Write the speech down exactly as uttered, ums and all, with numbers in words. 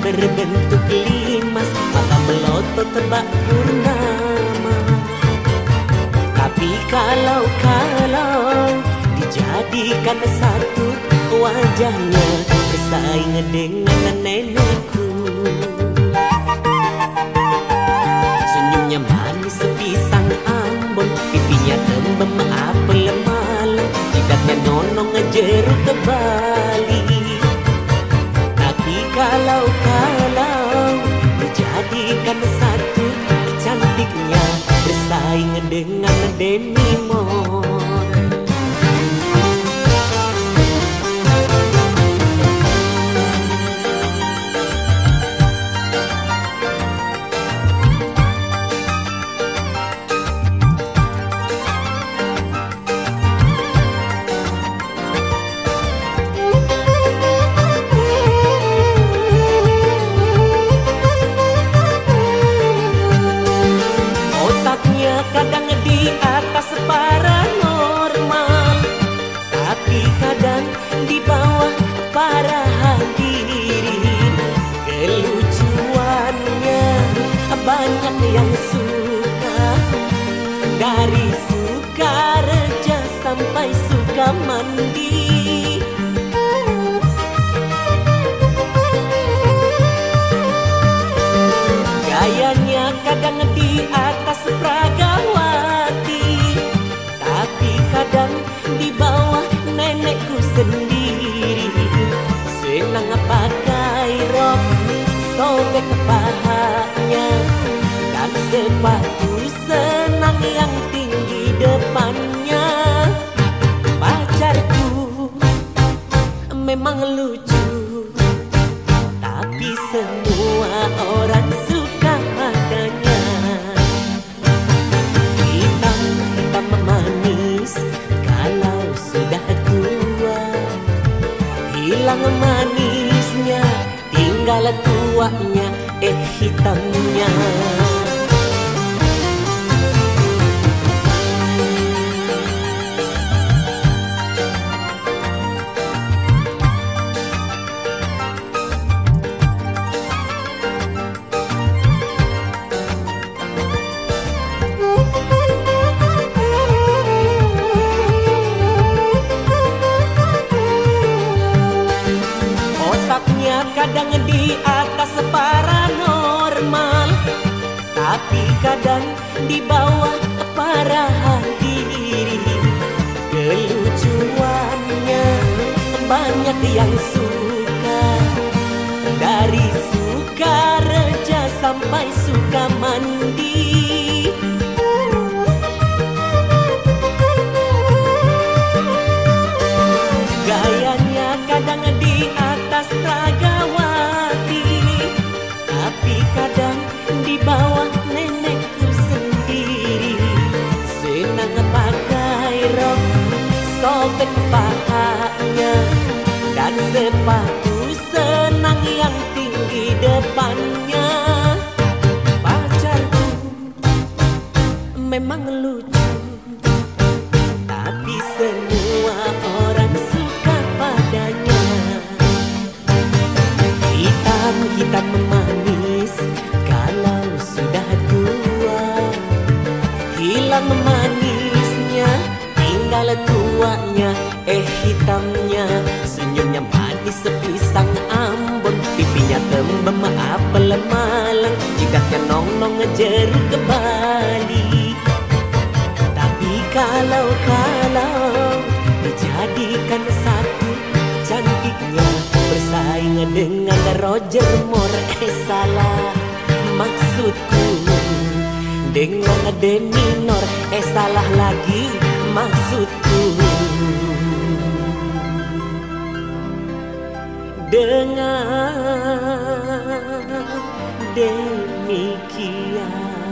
berbentuk limas, maka melotot terbak purnama. Tapi kalau-kalau dijadikan satu, wajahnya bersaing dengan nenekku. Senyumnya manis sepisang Ambon, pipinya tembem apel malang, jidatnya nonong jeruk ke Bali. Tapi kalau-kalau dijadikan satu, cantiknya bersaing dengan Demi Moore. Kadang di atas paranormal, tapi kadang di bawah para hadirin. Kelucuannya banyak yang suka, dari Sukareja sampai Sukamandi. Gayanya kadang di atas Pragawati, tapi kadang di bawah nenekku sendiri. Senang pakai rok sobek pahanya, dan sepatu senang yang tinggi depannya. Pacarku memang lucu, tapi semua orang suka padanya. Hitam-hitam manis kalau sudah tua, hilang manisnya, tinggal tuanya, eh hitamnya. Kadang di atas paranormal, tapi kadang di bawah para hadirin. Kelucuannya banyak yang suka, dari Sukareja sampai Sukamandi. Gayanya kadang di atas Pragawati, tapi kadang di bawah nenekku sendiri. Senang pakai rok sobek pahanya, dan sepatu senang yang tinggi depannya. Pacarku memang lucu, tapi semua orang suka padanya. Hitam-hitam manis kalau sudah tua, hilang manisnya, tinggal tuanya, eh hitamnya. Senyumnya manis sepisang Ambon, pipinya tembem apel malang, jidatnya nong-nong jeruk ke Bali. Tapi kalau-kalau dijadikan satu, cantiknya bersaing dengan Roger Moore. Eh salah maksudku dengan Demi Moore, eh salah lagi maksudku dengan demikian.